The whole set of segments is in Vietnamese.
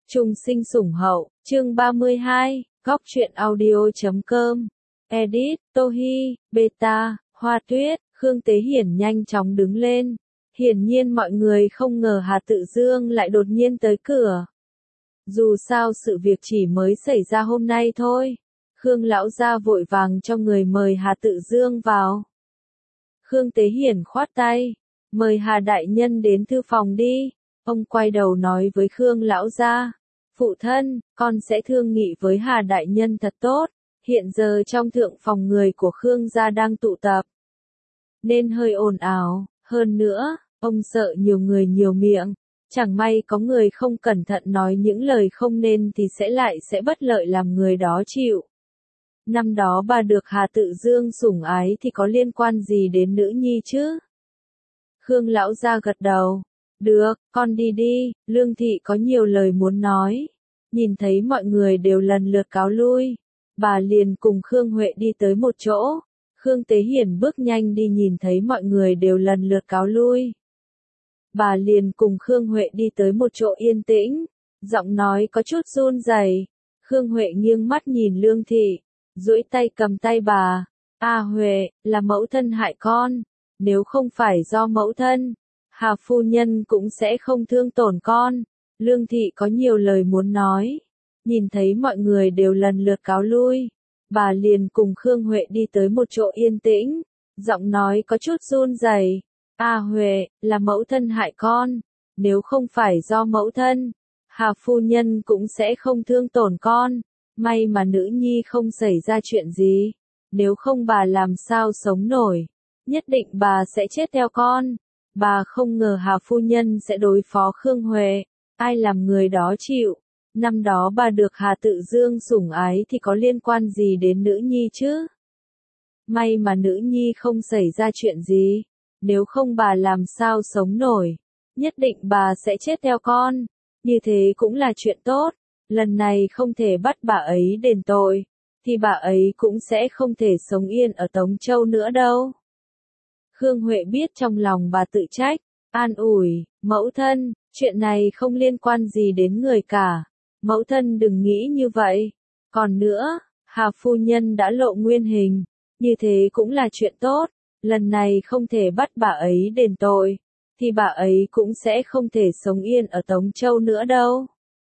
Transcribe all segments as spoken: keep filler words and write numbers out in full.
Trung sinh sủng hậu, chương ba mươi hai, góc truyện audio chấm com. Edit, Tohi, Beta, Hoa Tuyết, Khương Tế Hiển nhanh chóng đứng lên. Hiển nhiên mọi người không ngờ Hà Tự Dương lại đột nhiên tới cửa. Dù sao sự việc chỉ mới xảy ra hôm nay thôi. Khương lão gia vội vàng cho người mời Hà Tự Dương vào. Khương Tế Hiển khoát tay, mời Hà đại nhân đến thư phòng đi. Ông quay đầu nói với Khương lão gia, phụ thân, con sẽ thương nghị với Hà đại nhân thật tốt. Hiện giờ trong thượng phòng người của Khương gia đang tụ tập, nên hơi ồn ào. Hơn nữa, ông sợ nhiều người nhiều miệng, chẳng may có người không cẩn thận nói những lời không nên thì sẽ lại sẽ bất lợi làm người đó chịu. Năm đó bà được Hà Tự Dương sủng ái thì có liên quan gì đến nữ nhi chứ? Khương lão gia gật đầu. Được, con đi đi, Lương thị có nhiều lời muốn nói. Nhìn thấy mọi người đều lần lượt cáo lui, bà liền cùng Khương Huệ đi tới một chỗ. Khương Tế Hiển bước nhanh đi nhìn thấy mọi người đều lần lượt cáo lui. Bà liền cùng Khương Huệ đi tới một chỗ yên tĩnh, giọng nói có chút run rẩy. Khương Huệ nghiêng mắt nhìn Lương thị, duỗi tay cầm tay bà. A Huệ, là mẫu thân hại con, nếu không phải do mẫu thân, Hà phu nhân cũng sẽ không thương tổn con. Lương thị có nhiều lời muốn nói. Nhìn thấy mọi người đều lần lượt cáo lui, bà liền cùng Khương Huệ đi tới một chỗ yên tĩnh, giọng nói có chút run rẩy. A Huệ, là mẫu thân hại con, nếu không phải do mẫu thân, Hà phu nhân cũng sẽ không thương tổn con. May mà nữ nhi không xảy ra chuyện gì, nếu không bà làm sao sống nổi, nhất định bà sẽ chết theo con. Bà không ngờ Hà phu nhân sẽ đối phó Khương Huệ, ai làm người đó chịu. Năm đó bà được Hà Tự Dương sủng ái thì có liên quan gì đến nữ nhi chứ? May mà nữ nhi không xảy ra chuyện gì, nếu không bà làm sao sống nổi, nhất định bà sẽ chết theo con. Như thế cũng là chuyện tốt, lần này không thể bắt bà ấy đền tội, thì bà ấy cũng sẽ không thể sống yên ở Tống Châu nữa đâu. Khương Huệ biết trong lòng bà tự trách, an ủi, mẫu thân, chuyện này không liên quan gì đến người cả, mẫu thân đừng nghĩ như vậy. Còn nữa, Hà phu nhân đã lộ nguyên hình, như thế cũng là chuyện tốt, lần này không thể bắt bà ấy đền tội, thì bà ấy cũng sẽ không thể sống yên ở Tống Châu nữa đâu.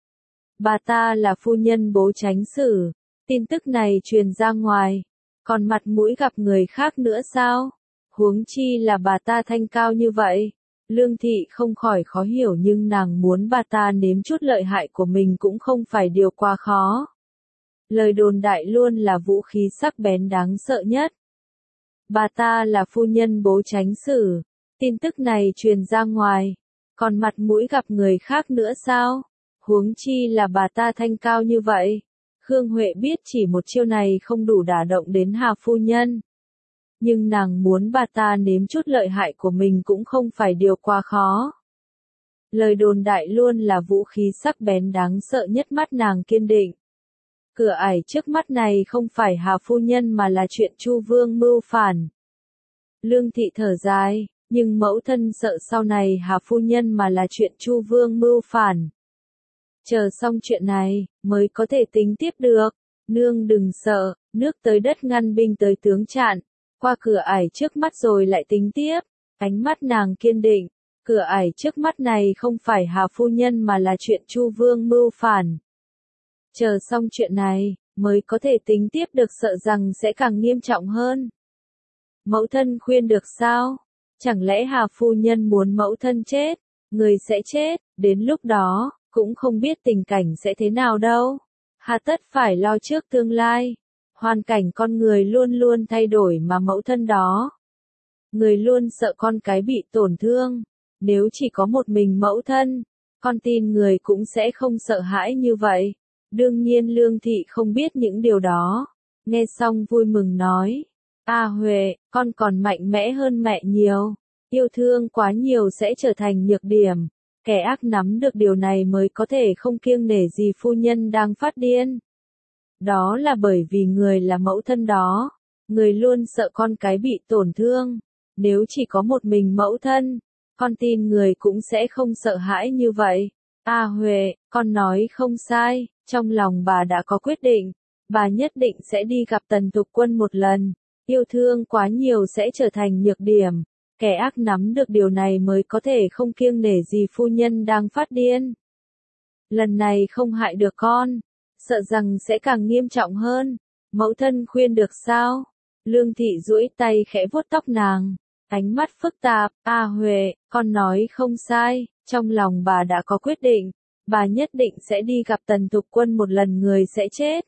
Bà ta là phu nhân Bố Chánh Sử, tin tức này truyền ra ngoài, còn mặt mũi gặp người khác nữa sao? Huống chi là bà ta thanh cao như vậy. Lương thị không khỏi khó hiểu, nhưng nàng muốn bà ta nếm chút lợi hại của mình cũng không phải điều quá khó. Lời đồn đại luôn là vũ khí sắc bén đáng sợ nhất. Bà ta là phu nhân Bố Chánh Sử, tin tức này truyền ra ngoài, còn mặt mũi gặp người khác nữa sao? Huống chi là bà ta thanh cao như vậy. Khương Huệ biết chỉ một chiêu này không đủ đả động đến Hà phu nhân, nhưng nàng muốn bà ta nếm chút lợi hại của mình cũng không phải điều quá khó. Lời đồn đại luôn là vũ khí sắc bén đáng sợ nhất, mắt nàng kiên định. Cửa ải trước mắt này không phải Hà phu nhân mà là chuyện Chu Vương mưu phản. Lương thị thở dài, nhưng mẫu thân sợ sau này Hà phu nhân mà là chuyện Chu Vương mưu phản. Chờ xong chuyện này, mới có thể tính tiếp được. Nương đừng sợ, nước tới đất ngăn binh tới tướng chặn. Qua cửa ải trước mắt rồi lại tính tiếp. Ánh mắt nàng kiên định. Cửa ải trước mắt này không phải Hà phu nhân mà là chuyện Chu Vương mưu phản. Chờ xong chuyện này, mới có thể tính tiếp được, sợ rằng sẽ càng nghiêm trọng hơn. Mẫu thân khuyên được sao? Chẳng lẽ Hà phu nhân muốn mẫu thân chết? Người sẽ chết, đến lúc đó, cũng không biết tình cảnh sẽ thế nào đâu. Hà tất phải lo trước tương lai. Hoàn cảnh con người luôn luôn thay đổi mà mẫu thân đó. Người luôn sợ con cái bị tổn thương. Nếu chỉ có một mình mẫu thân, con tin người cũng sẽ không sợ hãi như vậy. Đương nhiên Lương thị không biết những điều đó. Nghe xong vui mừng nói. A Huệ, con còn mạnh mẽ hơn mẹ nhiều. Yêu thương quá nhiều sẽ trở thành nhược điểm. Kẻ ác nắm được điều này mới có thể không kiêng nể gì phu nhân đang phát điên. Đó là bởi vì người là mẫu thân đó. Người luôn sợ con cái bị tổn thương. Nếu chỉ có một mình mẫu thân, con tin người cũng sẽ không sợ hãi như vậy. A Huệ, con nói không sai, trong lòng bà đã có quyết định, bà nhất định sẽ đi gặp Tần Thục Quân một lần, yêu thương quá nhiều sẽ trở thành nhược điểm, kẻ ác nắm được điều này mới có thể không kiêng nể gì phu nhân đang phát điên. Lần này không hại được con, sợ rằng sẽ càng nghiêm trọng hơn, mẫu thân khuyên được sao? Lương Thị duỗi tay khẽ vuốt tóc nàng, ánh mắt phức tạp, A Huệ, con nói không sai, trong lòng bà đã có quyết định, bà nhất định sẽ đi gặp Tần Thục Quân một lần người sẽ chết.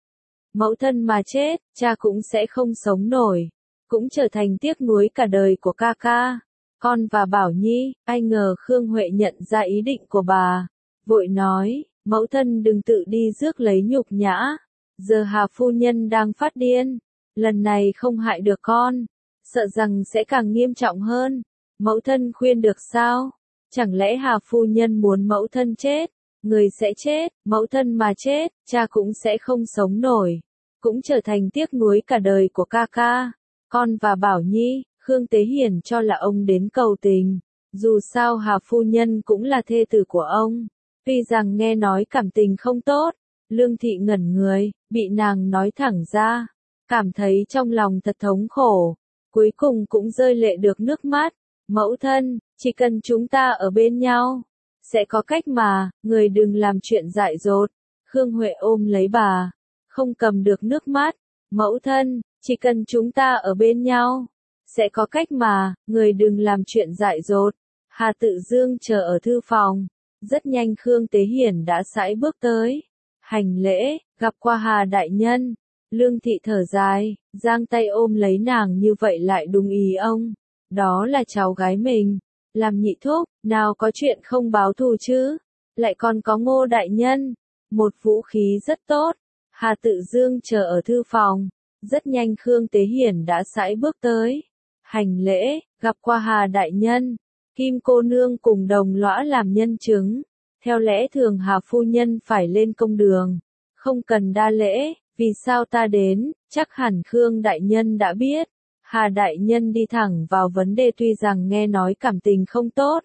Mẫu thân mà chết, cha cũng sẽ không sống nổi, cũng trở thành tiếc nuối cả đời của ca ca. Con và Bảo Nhi, ai ngờ Khương Huệ nhận ra ý định của bà, vội nói, mẫu thân đừng tự đi rước lấy nhục nhã, giờ Hà phu nhân đang phát điên, lần này không hại được con, sợ rằng sẽ càng nghiêm trọng hơn, mẫu thân khuyên được sao? Chẳng lẽ Hà phu nhân muốn mẫu thân chết, người sẽ chết, mẫu thân mà chết, cha cũng sẽ không sống nổi, cũng trở thành tiếc nuối cả đời của ca ca. Con và Bảo Nhi, Khương Tế Hiển cho là ông đến cầu tình, dù sao Hà phu nhân cũng là thê tử của ông, tuy rằng nghe nói cảm tình không tốt, Lương Thị ngẩn người, bị nàng nói thẳng ra, cảm thấy trong lòng thật thống khổ, cuối cùng cũng rơi lệ được nước mắt. Mẫu thân, chỉ cần chúng ta ở bên nhau, sẽ có cách mà, người đừng làm chuyện dại dột. Khương Huệ ôm lấy bà, không cầm được nước mắt. Mẫu thân, chỉ cần chúng ta ở bên nhau, sẽ có cách mà, người đừng làm chuyện dại dột. Hà Tự Dương chờ ở thư phòng, rất nhanh Khương Tế Hiển đã sải bước tới, hành lễ, gặp qua Hà đại nhân. Lương Thị thở dài, giang tay ôm lấy nàng như vậy lại đúng ý ông. Đó là cháu gái mình, làm nhị thúc, nào có chuyện không báo thù chứ, lại còn có Ngô đại nhân, một vũ khí rất tốt. Hà Tự Dương chờ ở thư phòng, rất nhanh Khương Tế Hiển đã sải bước tới, hành lễ, gặp qua Hà đại nhân, Kim cô nương cùng Đồng lõa làm nhân chứng, theo lẽ thường Hà phu nhân phải lên công đường, không cần đa lễ, vì sao ta đến, chắc hẳn Khương đại nhân đã biết. Hà đại nhân đi thẳng vào vấn đề, tuy rằng nghe nói cảm tình không tốt,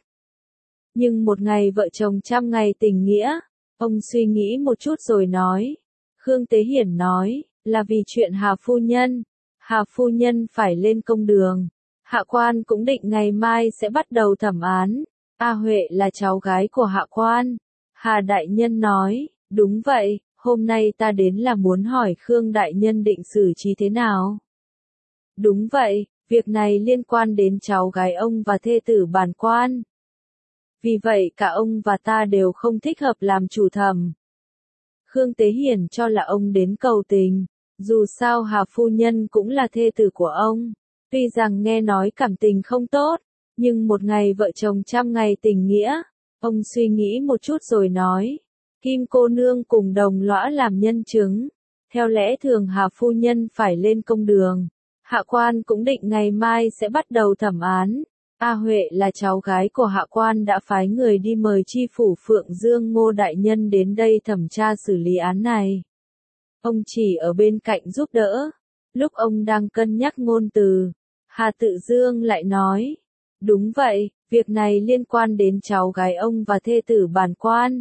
nhưng một ngày vợ chồng trăm ngày tình nghĩa, ông suy nghĩ một chút rồi nói. Khương Tế Hiển nói, là vì chuyện Hà phu nhân, Hà phu nhân phải lên công đường, Hạ quan cũng định ngày mai sẽ bắt đầu thẩm án. A Huệ là cháu gái của Hạ quan. Hà đại nhân nói, đúng vậy, hôm nay ta đến là muốn hỏi Khương đại nhân định xử trí thế nào. Đúng vậy, việc này liên quan đến cháu gái ông và thê tử bản quan. Vì vậy cả ông và ta đều không thích hợp làm chủ thẩm. Khương Tế Hiển cho là ông đến cầu tình, dù sao Hà phu nhân cũng là thê tử của ông. Tuy rằng nghe nói cảm tình không tốt, nhưng một ngày vợ chồng trăm ngày tình nghĩa. Ông suy nghĩ một chút rồi nói, Kim cô nương cùng Đồng lõa làm nhân chứng. Theo lẽ thường Hà phu nhân phải lên công đường. Hạ quan cũng định ngày mai sẽ bắt đầu thẩm án. A Huệ là cháu gái của Hạ quan đã phái người đi mời chi phủ Phượng Dương Ngô đại nhân đến đây thẩm tra xử lý án này. Ông chỉ ở bên cạnh giúp đỡ. Lúc ông đang cân nhắc ngôn từ, Hà Tự Dương lại nói, đúng vậy, việc này liên quan đến cháu gái ông và thê tử bản quan.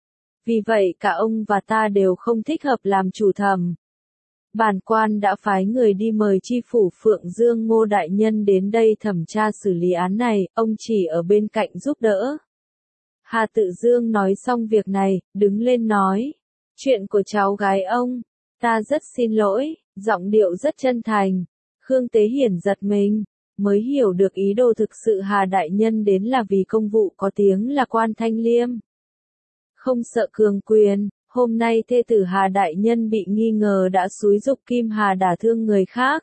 Vì vậy cả ông và ta đều không thích hợp làm chủ thẩm. Bản quan đã phái người đi mời chi phủ Phượng Dương Ngô đại nhân đến đây thẩm tra xử lý án này, ông chỉ ở bên cạnh giúp đỡ. Hà Tự Dương nói xong việc này, đứng lên nói, chuyện của cháu gái ông, ta rất xin lỗi, giọng điệu rất chân thành. Khương Tế Hiển giật mình, mới hiểu được ý đồ thực sự Hà đại nhân đến là vì công vụ có tiếng là quan thanh liêm. Không sợ cường quyền. Hôm nay thê tử Hà đại nhân bị nghi ngờ đã xúi giục Kim Hà đả thương người khác.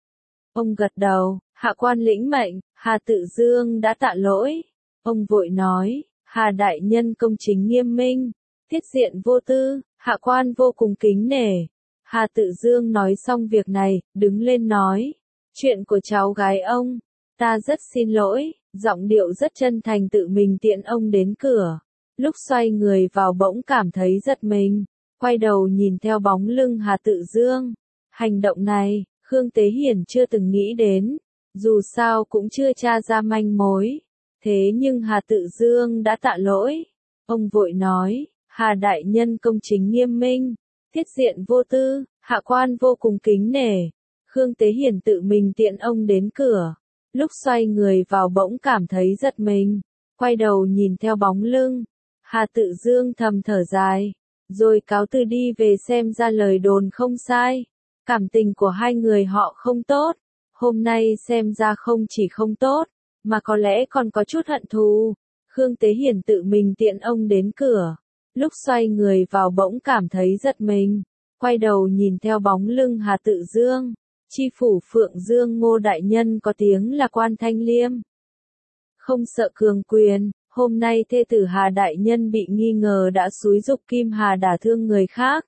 Ông gật đầu, hạ quan lĩnh mệnh, Hà Tự Dương đã tạ lỗi. Ông vội nói, Hà đại nhân công chính nghiêm minh, tiết diện vô tư, hạ quan vô cùng kính nể. Hà Tự Dương nói xong việc này, đứng lên nói, chuyện của cháu gái ông, ta rất xin lỗi, giọng điệu rất chân thành tự mình tiện ông đến cửa. Lúc xoay người vào bỗng cảm thấy giật mình, quay đầu nhìn theo bóng lưng Hà Tự Dương. Hành động này, Khương Tế Hiển chưa từng nghĩ đến, dù sao cũng chưa tra ra manh mối. Thế nhưng Hà Tự Dương đã tạ lỗi, Ông vội nói, Hà đại nhân công chính nghiêm minh, tiết diện vô tư, hạ quan vô cùng kính nể. Khương Tế Hiển tự mình tiễn ông đến cửa. Lúc xoay người vào bỗng cảm thấy giật mình, quay đầu nhìn theo bóng lưng. Hà Tự Dương thầm thở dài, rồi cáo từ đi về, xem ra lời đồn không sai. Cảm tình của hai người họ không tốt, hôm nay xem ra không chỉ không tốt, mà có lẽ còn có chút hận thù. Khương Tế Hiển tự mình tiễn ông đến cửa. Lúc xoay người vào bỗng cảm thấy giật mình, quay đầu nhìn theo bóng lưng Hà Tự Dương. Chi phủ Phượng Dương Ngô đại nhân có tiếng là quan thanh liêm, không sợ cường quyền. Hôm nay thê tử Hà đại nhân bị nghi ngờ đã xúi giục Kim Hà đả thương người khác.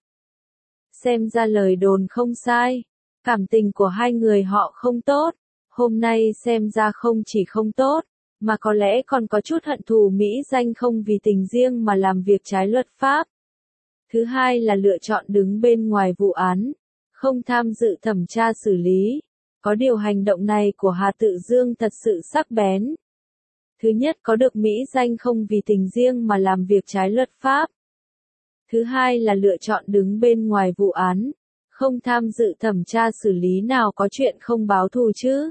Xem ra lời đồn không sai, cảm tình của hai người họ không tốt, hôm nay xem ra không chỉ không tốt, mà có lẽ còn có chút hận thù mỹ danh, không vì tình riêng mà làm việc trái luật pháp. Thứ hai là lựa chọn đứng bên ngoài vụ án, không tham dự thẩm tra xử lý. Có điều hành động này của Hà Tự Dương thật sự sắc bén. Thứ nhất, có được mỹ danh không vì tình riêng mà làm việc trái luật pháp. Thứ hai là lựa chọn đứng bên ngoài vụ án, không tham dự thẩm tra xử lý, nào có chuyện không báo thù chứ.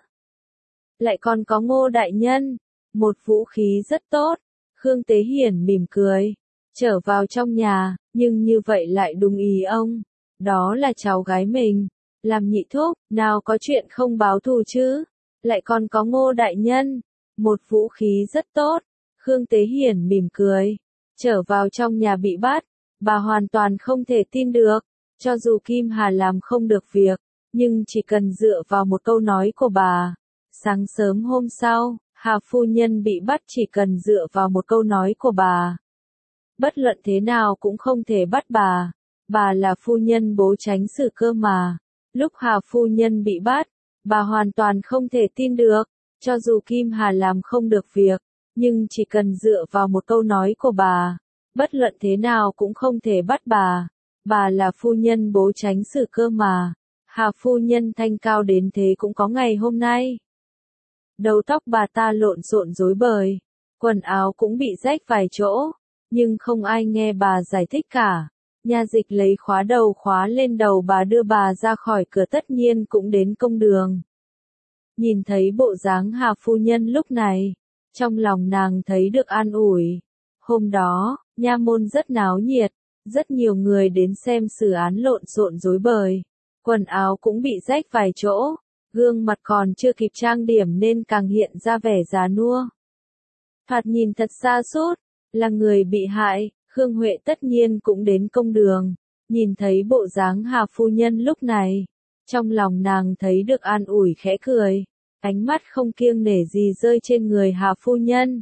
Lại còn có Ngô đại nhân, một vũ khí rất tốt. Khương Tế Hiển mỉm cười, trở vào trong nhà, nhưng như vậy lại đúng ý ông. Đó là cháu gái mình, làm nhị thúc, nào có chuyện không báo thù chứ. Lại còn có Ngô đại nhân, một vũ khí rất tốt. Khương Tế Hiển mỉm cười, trở vào trong nhà bị bắt, bà hoàn toàn không thể tin được. Cho dù Kim Hà làm không được việc, nhưng chỉ cần dựa vào một câu nói của bà. Sáng sớm hôm sau, Hà phu nhân bị bắt chỉ cần dựa vào một câu nói của bà. Bất luận thế nào cũng không thể bắt bà. Bà là phu nhân bố Chánh Sử cơ mà. Lúc Hà phu nhân bị bắt, bà hoàn toàn không thể tin được. Cho dù Kim Hà làm không được việc, nhưng chỉ cần dựa vào một câu nói của bà. Bất luận thế nào cũng không thể bắt bà. Bà là phu nhân bố Chánh Sử cơ mà. Hà phu nhân thanh cao đến thế cũng có ngày hôm nay. Đầu tóc bà ta lộn xộn rối bời, quần áo cũng bị rách vài chỗ, nhưng không ai nghe bà giải thích cả. Nha dịch lấy khóa đầu khóa lên đầu bà, đưa bà ra khỏi cửa, tất nhiên cũng đến công đường. Nhìn thấy bộ dáng Hà phu nhân lúc này, trong lòng nàng thấy được an ủi. Hôm đó, nha môn rất náo nhiệt, rất nhiều người đến xem xử án lộn xộn rối bời, quần áo cũng bị rách vài chỗ. Gương mặt còn chưa kịp trang điểm nên càng hiện ra vẻ già nua. Thoạt nhìn thật xa sút, là người bị hại. Khương Huệ tất nhiên cũng đến công đường, nhìn thấy bộ dáng Hà phu nhân lúc này, trong lòng nàng thấy được an ủi, khẽ cười, ánh mắt không kiêng nể gì rơi trên người Hà phu nhân.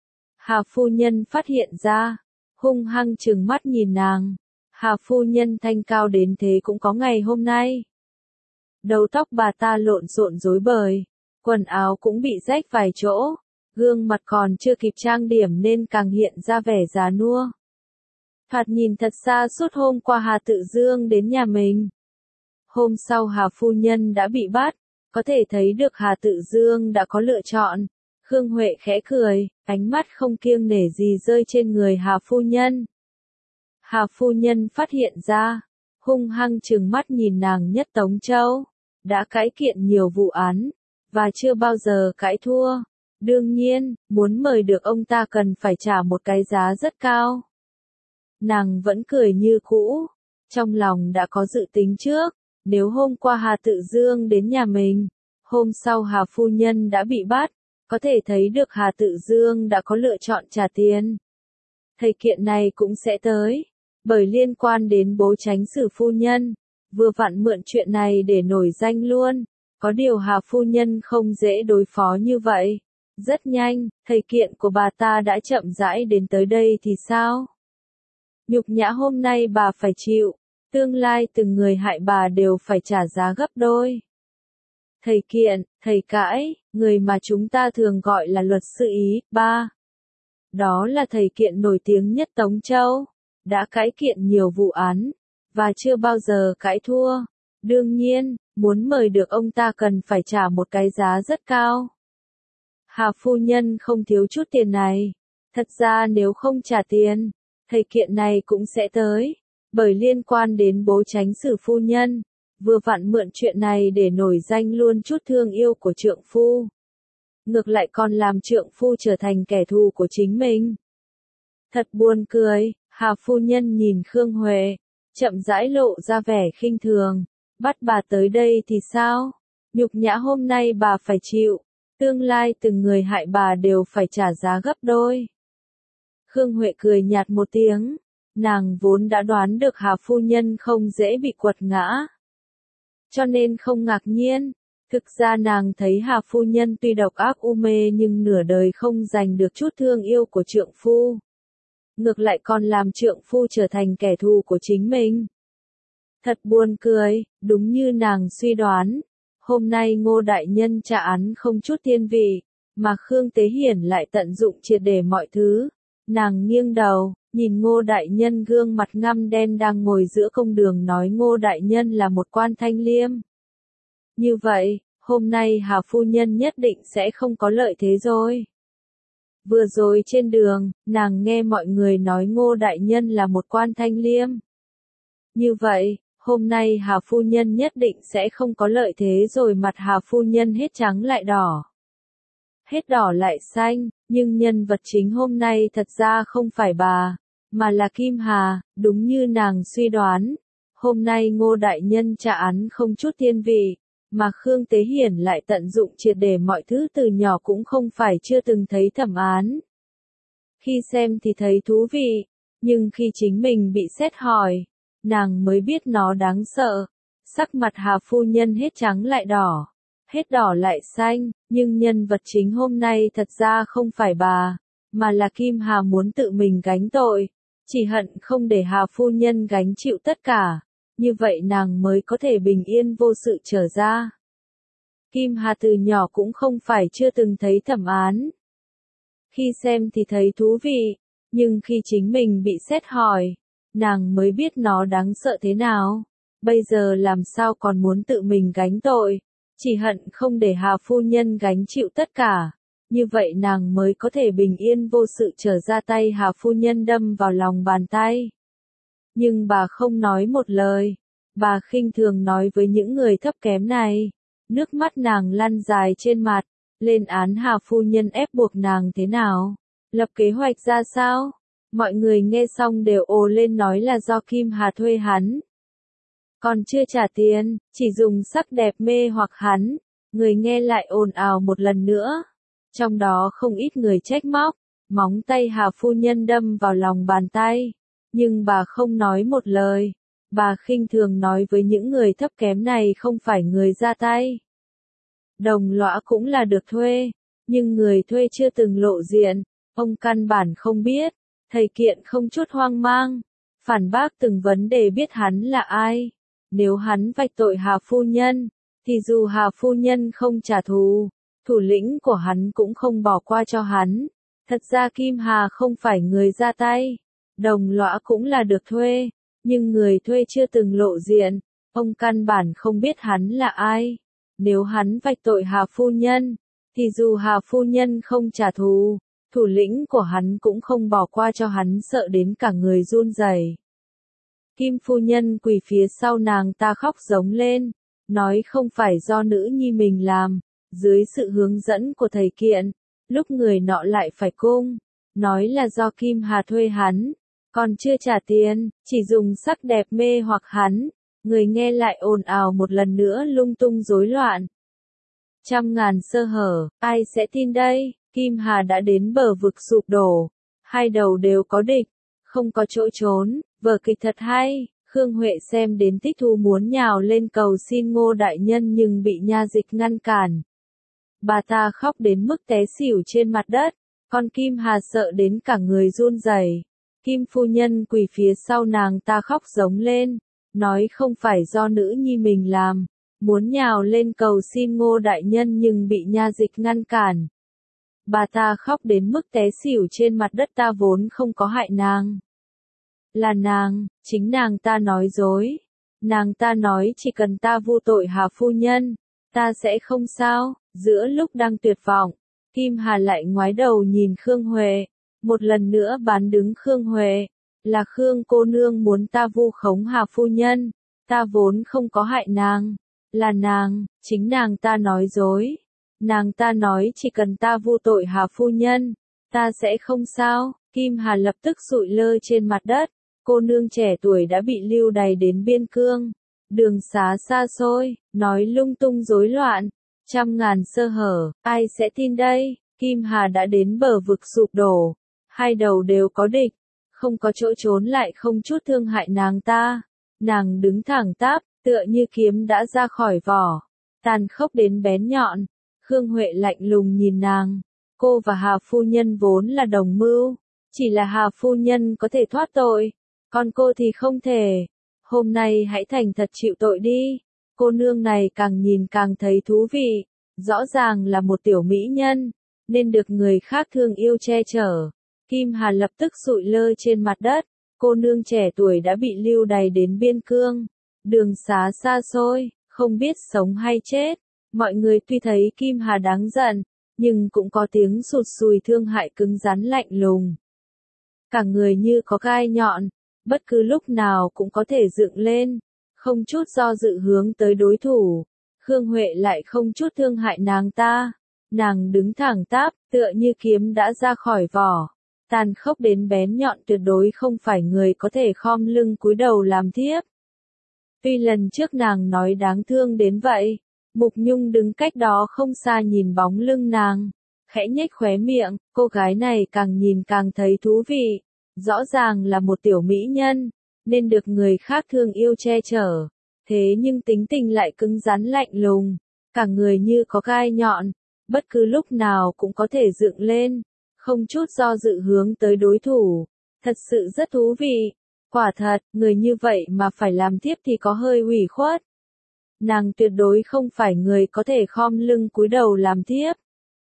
Hà phu nhân phát hiện ra, hung hăng trừng mắt nhìn nàng. Hà phu nhân thanh cao đến thế cũng có ngày hôm nay. Đầu tóc bà ta lộn xộn rối bời, quần áo cũng bị rách vài chỗ, gương mặt còn chưa kịp trang điểm nên càng hiện ra vẻ già nua. Thoạt nhìn thật xa suốt. Hôm qua Hà Tự Dương đến nhà mình. Hôm sau Hà phu nhân đã bị bắt, có thể thấy được Hà Tự Dương đã có lựa chọn. Khương Huệ khẽ cười, ánh mắt không kiêng nể gì rơi trên người Hà phu nhân. Hà phu nhân phát hiện ra, hung hăng trừng mắt nhìn nàng. Nhất Tống Châu đã cãi kiện nhiều vụ án, và chưa bao giờ cãi thua. Đương nhiên, muốn mời được ông ta cần phải trả một cái giá rất cao. Nàng vẫn cười như cũ, trong lòng đã có dự tính trước. Nếu hôm qua Hà Tự Dương đến nhà mình, hôm sau Hà phu nhân đã bị bắt, có thể thấy được Hà Tự Dương đã có lựa chọn trả tiền. Thầy kiện này cũng sẽ tới, bởi liên quan đến bố Chánh Sử phu nhân, vừa vặn mượn chuyện này để nổi danh luôn. Có điều Hà phu nhân không dễ đối phó như vậy. Rất nhanh, thầy kiện của bà ta đã chậm rãi đến tới đây thì sao? Nhục nhã hôm nay bà phải chịu, tương lai từng người hại bà đều phải trả giá gấp đôi. Thầy kiện, thầy cãi, người mà chúng ta thường gọi là luật sư Ý, ba. Đó là thầy kiện nổi tiếng nhất Tống Châu, đã cãi kiện nhiều vụ án, và chưa bao giờ cãi thua. Đương nhiên, muốn mời được ông ta cần phải trả một cái giá rất cao. Hà phu nhân không thiếu chút tiền này, Thật ra nếu không trả tiền, thầy kiện này cũng sẽ tới, bởi liên quan đến bố chánh sử phu nhân, vừa vặn mượn chuyện này để nổi danh luôn chút thương yêu của trượng phu. Ngược lại còn làm trượng phu trở thành kẻ thù của chính mình. Thật buồn cười, Hà phu nhân nhìn Khương Huệ, chậm rãi lộ ra vẻ khinh thường, bắt bà tới đây thì sao? Nhục nhã hôm nay bà phải chịu, tương lai từng người hại bà đều phải trả giá gấp đôi. Khương Huệ cười nhạt một tiếng, nàng vốn đã đoán được Hà phu nhân không dễ bị quật ngã. Cho nên không ngạc nhiên, thực ra nàng thấy Hà phu nhân tuy độc ác u mê nhưng nửa đời không giành được chút thương yêu của trượng phu. Ngược lại còn làm trượng phu trở thành kẻ thù của chính mình. Thật buồn cười, đúng như nàng suy đoán. Hôm nay Ngô Đại Nhân trả án không chút thiên vị, mà Khương Tế Hiển lại tận dụng triệt để mọi thứ. Nàng nghiêng đầu, nhìn Ngô Đại Nhân gương mặt ngăm đen đang ngồi giữa công đường nói Ngô Đại Nhân là một quan thanh liêm. Như vậy, hôm nay Hà phu nhân nhất định sẽ không có lợi thế rồi. Vừa rồi trên đường, nàng nghe mọi người nói Ngô Đại Nhân là một quan thanh liêm. Như vậy, hôm nay Hà phu nhân nhất định sẽ không có lợi thế rồi, mặt Hà phu nhân hết trắng lại đỏ. Hết đỏ lại xanh, nhưng nhân vật chính hôm nay thật ra không phải bà, mà là Kim Hà, đúng như nàng suy đoán. Hôm nay Ngô Đại Nhân trả án không chút thiên vị, mà Khương Tế Hiển lại tận dụng triệt để mọi thứ, từ nhỏ cũng không phải chưa từng thấy thẩm án. Khi xem thì thấy thú vị, nhưng khi chính mình bị xét hỏi, nàng mới biết nó đáng sợ. Sắc mặt Hà phu nhân hết trắng lại đỏ, hết đỏ lại xanh, nhưng nhân vật chính hôm nay thật ra không phải bà, mà là Kim Hà muốn tự mình gánh tội, chỉ hận không để Hà phu nhân gánh chịu tất cả, như vậy nàng mới có thể bình yên vô sự trở ra. Kim Hà từ nhỏ cũng không phải chưa từng thấy thẩm án. Khi xem thì thấy thú vị, nhưng khi chính mình bị xét hỏi, nàng mới biết nó đáng sợ thế nào. Bây giờ làm sao còn muốn tự mình gánh tội, chỉ hận không để Hà phu nhân gánh chịu tất cả, như vậy nàng mới có thể bình yên vô sự trở ra. Tay Hà phu nhân đâm vào lòng bàn tay. Nhưng bà không nói một lời, bà khinh thường nói với những người thấp kém này. Nước mắt nàng lăn dài trên mặt, lên án Hà phu nhân ép buộc nàng thế nào, lập kế hoạch ra sao. Mọi người nghe xong đều ồ lên nói là do Kim Hà thuê hắn. Còn chưa trả tiền, chỉ dùng sắc đẹp mê hoặc hắn. Người nghe lại ồn ào một lần nữa. Trong đó không ít người trách móc, móng tay Hà phu nhân đâm vào lòng bàn tay. Nhưng bà không nói một lời. Bà khinh thường nói với những người thấp kém này không phải người ra tay. Đồng lõa cũng là được thuê, nhưng người thuê chưa từng lộ diện, ông căn bản không biết. Thầy kiện không chút hoang mang, phản bác từng vấn đề biết hắn là ai. Nếu hắn vạch tội Hà phu nhân, thì dù Hà phu nhân không trả thù, thủ lĩnh của hắn cũng không bỏ qua cho hắn. Thật ra Kim Hà không phải người ra tay, đồng lõa cũng là được thuê, nhưng người thuê chưa từng lộ diện, ông căn bản không biết hắn là ai. Nếu hắn vạch tội Hà phu nhân, thì dù Hà phu nhân không trả thù, thủ lĩnh của hắn cũng không bỏ qua cho hắn, sợ đến cả người run rẩy. Kim phu nhân quỳ phía sau nàng ta khóc giống lên, nói không phải do nữ nhi mình làm. Dưới sự hướng dẫn của thầy kiện, lúc người nọ lại phải cung, nói là do Kim Hà thuê hắn, còn chưa trả tiền, chỉ dùng sắc đẹp mê hoặc hắn. Người nghe lại ồn ào một lần nữa lung tung rối loạn. Trăm ngàn sơ hở, ai sẽ tin đây? Kim Hà đã đến bờ vực sụp đổ, hai đầu đều có địch, không có chỗ trốn. Vở kịch thật hay. Khương Huệ xem đến thích thú muốn nhào lên cầu xin Ngô Đại Nhân nhưng bị nha dịch ngăn cản. Bà ta khóc đến mức té xỉu trên mặt đất, còn Kim Hà sợ đến cả người run rẩy. Kim phu nhân quỳ phía sau nàng ta khóc giống lên, nói không phải do nữ nhi mình làm, muốn nhào lên cầu xin Ngô Đại Nhân nhưng bị nha dịch ngăn cản. Bà ta khóc đến mức té xỉu trên mặt đất, ta vốn không có hại nàng. Là nàng, chính nàng ta nói dối. Nàng ta nói chỉ cần ta vu tội Hà phu nhân, ta sẽ không sao. Giữa lúc đang tuyệt vọng, Kim Hà lại ngoái đầu nhìn Khương Huệ, một lần nữa bán đứng Khương Huệ. Là Khương cô nương muốn ta vu khống Hà phu nhân, ta vốn không có hại nàng, là nàng, chính nàng ta nói dối. Nàng ta nói chỉ cần ta vu tội Hà phu nhân, ta sẽ không sao. Kim Hà lập tức sụi lơ trên mặt đất, cô nương trẻ tuổi đã bị lưu đày đến biên cương. Đường xá xa xôi, nói lung tung rối loạn, trăm ngàn sơ hở, ai sẽ tin đây? Kim Hà đã đến bờ vực sụp đổ, hai đầu đều có địch, không có chỗ trốn lại không chút thương hại nàng ta. Nàng đứng thẳng tắp, tựa như kiếm đã ra khỏi vỏ, tàn khốc đến bén nhọn. Khương Huệ lạnh lùng nhìn nàng, cô và Hà phu nhân vốn là đồng mưu, chỉ là Hà phu nhân có thể thoát tội, còn cô thì không thể. Hôm nay hãy thành thật chịu tội đi. Cô nương này càng nhìn càng thấy thú vị, rõ ràng là một tiểu mỹ nhân, nên được người khác thương yêu che chở. Kim Hà lập tức sụi lơ trên mặt đất, cô nương trẻ tuổi đã bị lưu đày đến biên cương. Đường xá xa xôi, không biết sống hay chết. Mọi người tuy thấy Kim Hà đáng giận, nhưng cũng có tiếng sụt sùi thương hại cứng rắn lạnh lùng. Cả người như có gai nhọn, bất cứ lúc nào cũng có thể dựng lên, không chút do dự hướng tới đối thủ. Khương Huệ lại không chút thương hại nàng ta, nàng đứng thẳng tắp, tựa như kiếm đã ra khỏi vỏ, tàn khốc đến bén nhọn, tuyệt đối không phải người có thể khom lưng cúi đầu làm thiếp. Tuy lần trước nàng nói đáng thương đến vậy, Mục Nhung đứng cách đó không xa nhìn bóng lưng nàng, khẽ nhếch khóe miệng. Cô gái này càng nhìn càng thấy thú vị, rõ ràng là một tiểu mỹ nhân, nên được người khác thương yêu che chở, thế nhưng tính tình lại cứng rắn lạnh lùng, cả người như có gai nhọn, bất cứ lúc nào cũng có thể dựng lên, không chút do dự hướng tới đối thủ. Thật sự rất thú vị. Quả thật, người như vậy mà phải làm thiếp thì có hơi ủy khuất. Nàng tuyệt đối không phải người có thể khom lưng cúi đầu làm thiếp.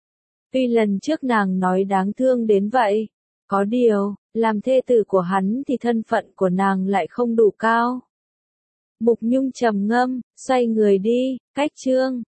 Tuy lần trước nàng nói đáng thương đến vậy, có điều, làm thê tử của hắn thì thân phận của nàng lại không đủ cao. Mục Nhung trầm ngâm, xoay người đi. Cách chương